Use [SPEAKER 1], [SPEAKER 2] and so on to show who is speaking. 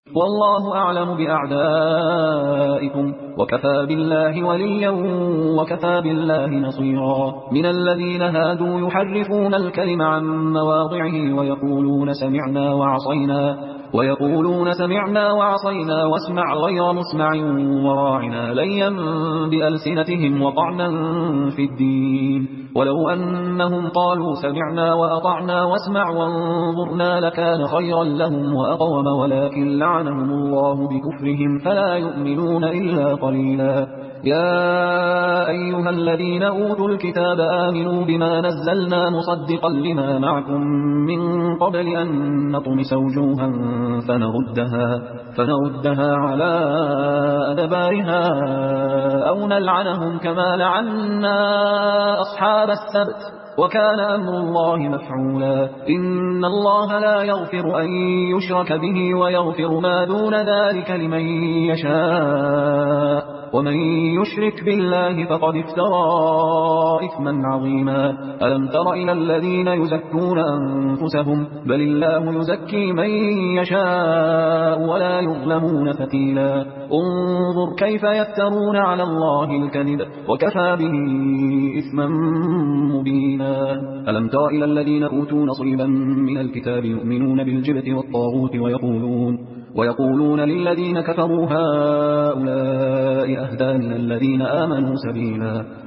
[SPEAKER 1] والله أعلم بأعدائكم وكفى بالله وليا وكفى بالله نصيرا. من الذين هادوا يحرفون الكلم عن مواضعه ويقولون سمعنا وعصينا واسمع غير مسمع وراعنا ليا بألسنتهم وطعنا في الدين. ولو أنهم قالوا سمعنا وأطعنا واسمع وانظرنا لكان خيرا لهم وأقوم ولكن لعنهم الله بكفرهم فلا يؤمنون إلا قليلا. يا أيها الذين أوتوا الكتاب آمنوا بما نزلنا مصدقا لما معكم من قبل أن نطمس وجوها فنردها على أدبارها أو نلعنهم كما لعنا أصحاب السبت وكان أمر الله مفعولا. إن الله لا يغفر أن يشرك به ويغفر ما دون ذلك لمن يشاء ومن يشرك بالله فقد افترى إثما عظيما. ألم تر إلى الذين يزكون أنفسهم بل الله يزكي من يشاء ولا يظلمون فتيلا. انظر كيف يفترون على الله الكذب وكفى به إثما مبينا. ألم تر إلى الذين أوتوا نصيبا من الكتاب يؤمنون بالجبت والطاغوت ويقولون للذين كفروا هؤلاء أهدى من الذين آمنوا سبيلا.